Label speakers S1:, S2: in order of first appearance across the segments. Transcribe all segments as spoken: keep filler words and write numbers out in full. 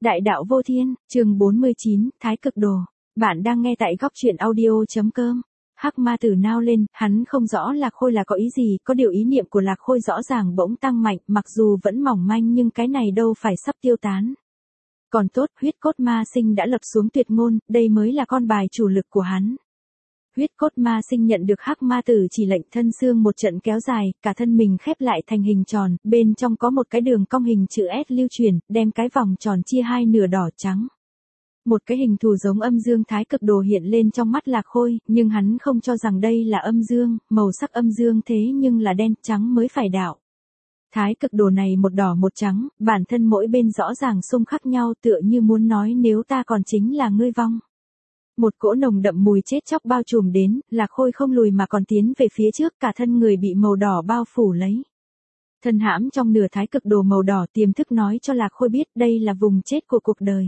S1: Đại đạo vô thiên, chương bốn mươi chín, Thái cực đồ. Bạn đang nghe tại góc truyện audio.com. Hắc ma tử nao lên, hắn không rõ Lạc Khôi là có ý gì, có điều ý niệm của Lạc Khôi rõ ràng bỗng tăng mạnh, mặc dù vẫn mỏng manh nhưng cái này đâu phải sắp tiêu tán. Còn tốt, huyết cốt ma sinh đã lập xuống tuyệt ngôn, đây mới là con bài chủ lực của hắn. Huyết cốt ma sinh nhận được hắc ma tử chỉ lệnh thân xương một trận kéo dài, cả thân mình khép lại thành hình tròn, bên trong có một cái đường cong hình chữ S lưu truyền, đem cái vòng tròn chia hai nửa đỏ trắng. Một cái hình thù giống âm dương thái cực đồ hiện lên trong mắt Lạc Khôi, nhưng hắn không cho rằng đây là âm dương, màu sắc âm dương thế nhưng là đen trắng mới phải đạo. Thái cực đồ này một đỏ một trắng, bản thân mỗi bên rõ ràng xung khắc nhau tựa như muốn nói nếu ta còn chính là ngươi vong. Một cỗ nồng đậm mùi chết chóc bao trùm đến, Lạc Khôi không lùi mà còn tiến về phía trước, cả thân người bị màu đỏ bao phủ lấy. Thân hãm trong nửa thái cực đồ màu đỏ tiềm thức nói cho Lạc Khôi biết đây là vùng chết của cuộc đời.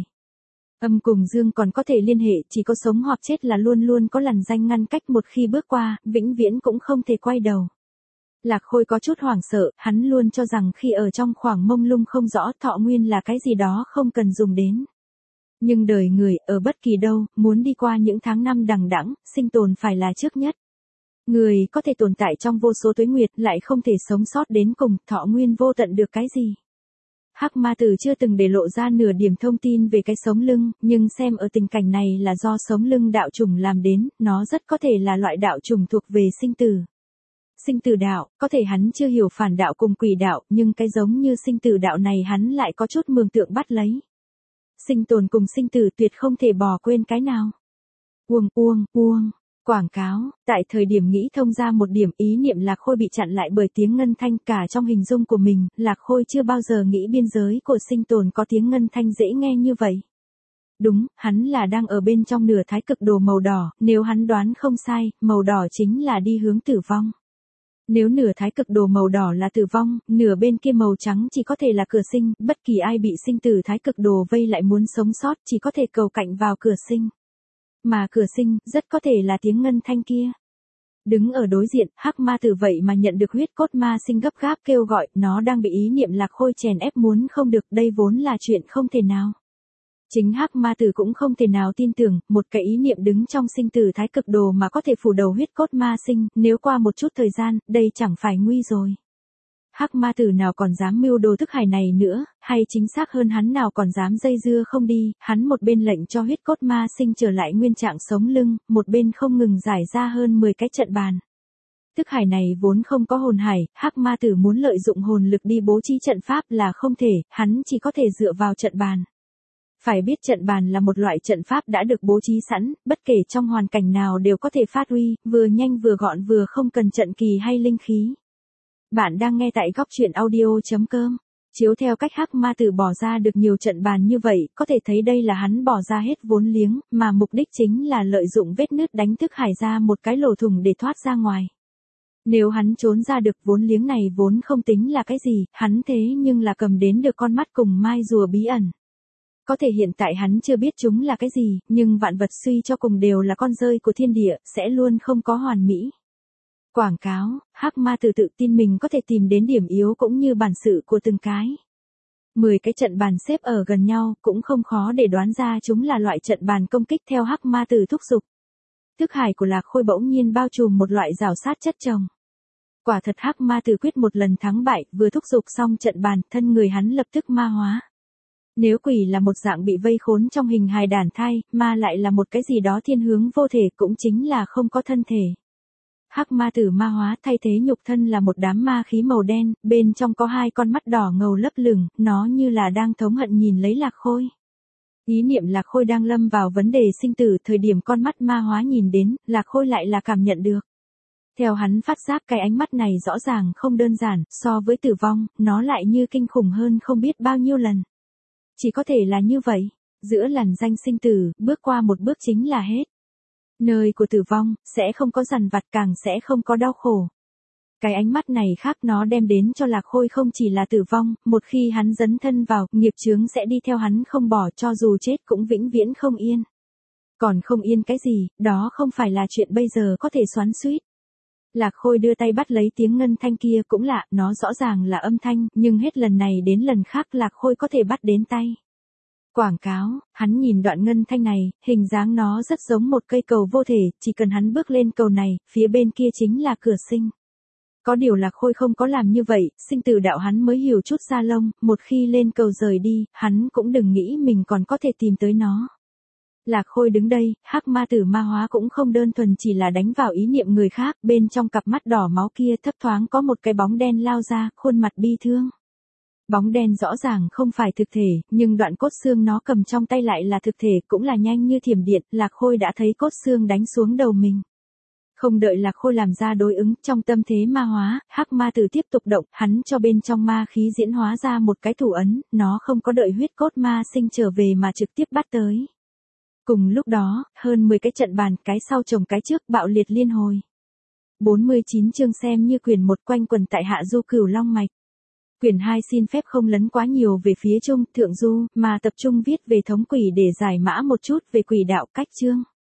S1: Âm cùng dương còn có thể liên hệ, chỉ có sống hoặc chết là luôn luôn có lằn ranh ngăn cách, một khi bước qua, vĩnh viễn cũng không thể quay đầu. Lạc Khôi có chút hoảng sợ, hắn luôn cho rằng khi ở trong khoảng mông lung không rõ thọ nguyên là cái gì đó không cần dùng đến. Nhưng đời người, ở bất kỳ đâu, muốn đi qua những tháng năm đằng đẵng, sinh tồn phải là trước nhất. Người có thể tồn tại trong vô số tuế nguyệt lại không thể sống sót đến cùng, thọ nguyên vô tận được cái gì. Hắc ma tử chưa từng để lộ ra nửa điểm thông tin về cái sống lưng, nhưng xem ở tình cảnh này là do sống lưng đạo chủng làm đến, nó rất có thể là loại đạo chủng thuộc về sinh tử. Sinh tử đạo, có thể hắn chưa hiểu phản đạo cùng quỷ đạo, nhưng cái giống như sinh tử đạo này hắn lại có chút mường tượng bắt lấy. Sinh tồn cùng sinh tử tuyệt không thể bỏ quên cái nào. Uông uông uông, quảng cáo, tại thời điểm nghĩ thông ra một điểm ý niệm Lạc Khôi bị chặn lại bởi tiếng ngân thanh cả trong hình dung của mình, Lạc Khôi chưa bao giờ nghĩ biên giới của sinh tồn có tiếng ngân thanh dễ nghe như vậy. Đúng, hắn là đang ở bên trong nửa thái cực đồ màu đỏ, nếu hắn đoán không sai, màu đỏ chính là đi hướng tử vong. Nếu nửa thái cực đồ màu đỏ là tử vong, nửa bên kia màu trắng chỉ có thể là cửa sinh, bất kỳ ai bị sinh tử thái cực đồ vây lại muốn sống sót chỉ có thể cầu cạnh vào cửa sinh. Mà cửa sinh, rất có thể là tiếng ngân thanh kia. Đứng ở đối diện, hắc ma tử vậy mà nhận được huyết cốt ma sinh gấp gáp kêu gọi, nó đang bị ý niệm Lạc Khôi chèn ép muốn không được, đây vốn là chuyện không thể nào. Chính hắc ma tử cũng không thể nào tin tưởng, một cái ý niệm đứng trong sinh tử thái cực đồ mà có thể phủ đầu huyết cốt ma sinh, nếu qua một chút thời gian, đây chẳng phải nguy rồi. Hắc ma tử nào còn dám mưu đồ thức hải này nữa, hay chính xác hơn hắn nào còn dám dây dưa không đi, hắn một bên lệnh cho huyết cốt ma sinh trở lại nguyên trạng sống lưng, một bên không ngừng giải ra hơn mười cái trận bàn. Thức hải này vốn không có hồn hải, hắc ma tử muốn lợi dụng hồn lực đi bố trí trận pháp là không thể, hắn chỉ có thể dựa vào trận bàn. Phải biết trận bàn là một loại trận pháp đã được bố trí sẵn, bất kể trong hoàn cảnh nào đều có thể phát huy, vừa nhanh vừa gọn vừa không cần trận kỳ hay linh khí. Bạn đang nghe tại góc truyện audio.com. Chiếu theo cách hắc ma tử bỏ ra được nhiều trận bàn như vậy, có thể thấy đây là hắn bỏ ra hết vốn liếng, mà mục đích chính là lợi dụng vết nứt đánh thức hải ra một cái lỗ thủng để thoát ra ngoài. Nếu hắn trốn ra được vốn liếng này vốn không tính là cái gì, hắn thế nhưng là cầm đến được con mắt cùng mai rùa bí ẩn. Có thể hiện tại hắn chưa biết chúng là cái gì, nhưng vạn vật suy cho cùng đều là con rơi của thiên địa, sẽ luôn không có hoàn mỹ. Quảng cáo, hắc ma tử tự tin mình có thể tìm đến điểm yếu cũng như bản sự của từng cái. Mười cái trận bàn xếp ở gần nhau, cũng không khó để đoán ra chúng là loại trận bàn công kích theo hắc ma tử thúc giục. Thức hải của Lạc Khôi bỗng nhiên bao trùm một loại rào sát chất chồng. Quả thật hắc ma tử quyết một lần thắng bại, vừa thúc giục xong trận bàn, thân người hắn lập tức ma hóa. Nếu quỷ là một dạng bị vây khốn trong hình hài đản thai, ma lại là một cái gì đó thiên hướng vô thể, cũng chính là không có thân thể. Hắc ma tử ma hóa thay thế nhục thân là một đám ma khí màu đen, bên trong có hai con mắt đỏ ngầu lấp lửng, nó như là đang thống hận nhìn lấy Lạc Khôi. Ý niệm Lạc Khôi đang lâm vào vấn đề sinh tử, thời điểm con mắt ma hóa nhìn đến, Lạc Khôi lại là cảm nhận được. Theo hắn phát giác cái ánh mắt này rõ ràng không đơn giản, so với tử vong, nó lại như kinh khủng hơn không biết bao nhiêu lần. Chỉ có thể là như vậy, giữa lằn ranh sinh tử, bước qua một bước chính là hết. Nơi của tử vong, sẽ không có dằn vặt, càng sẽ không có đau khổ. Cái ánh mắt này khác, nó đem đến cho Lạc Khôi không chỉ là tử vong, một khi hắn dấn thân vào, nghiệp chướng sẽ đi theo hắn không bỏ, cho dù chết cũng vĩnh viễn không yên. Còn không yên cái gì, đó không phải là chuyện bây giờ có thể xoắn xuýt. Lạc Khôi đưa tay bắt lấy tiếng ngân thanh kia, cũng lạ, nó rõ ràng là âm thanh, nhưng hết lần này đến lần khác Lạc Khôi có thể bắt đến tay. Quảng cáo, hắn nhìn đoạn ngân thanh này, hình dáng nó rất giống một cây cầu vô thể, chỉ cần hắn bước lên cầu này, phía bên kia chính là cửa sinh. Có điều Lạc Khôi không có làm như vậy, sinh tử đạo hắn mới hiểu chút ra lông, một khi lên cầu rời đi, hắn cũng đừng nghĩ mình còn có thể tìm tới nó. Lạc Khôi đứng đây, hắc ma tử ma hóa cũng không đơn thuần chỉ là đánh vào ý niệm người khác, bên trong cặp mắt đỏ máu kia thấp thoáng có một cái bóng đen lao ra, khuôn mặt bi thương. Bóng đen rõ ràng không phải thực thể, nhưng đoạn cốt xương nó cầm trong tay lại là thực thể, cũng là nhanh như thiểm điện, Lạc Khôi đã thấy cốt xương đánh xuống đầu mình. Không đợi Lạc Khôi làm ra đối ứng, trong tâm thế ma hóa, hắc ma tử tiếp tục động, hắn cho bên trong ma khí diễn hóa ra một cái thủ ấn, nó không có đợi huyết cốt ma sinh trở về mà trực tiếp bắt tới. Cùng lúc đó, hơn mười cái trận bàn, cái sau chồng cái trước, bạo liệt liên hồi. bốn mươi chín chương xem như quyển một quanh quần tại hạ du Cửu Long mạch. Quyển hai xin phép không lấn quá nhiều về phía trung, thượng du, mà tập trung viết về thống quỷ để giải mã một chút về quỷ đạo cách chương.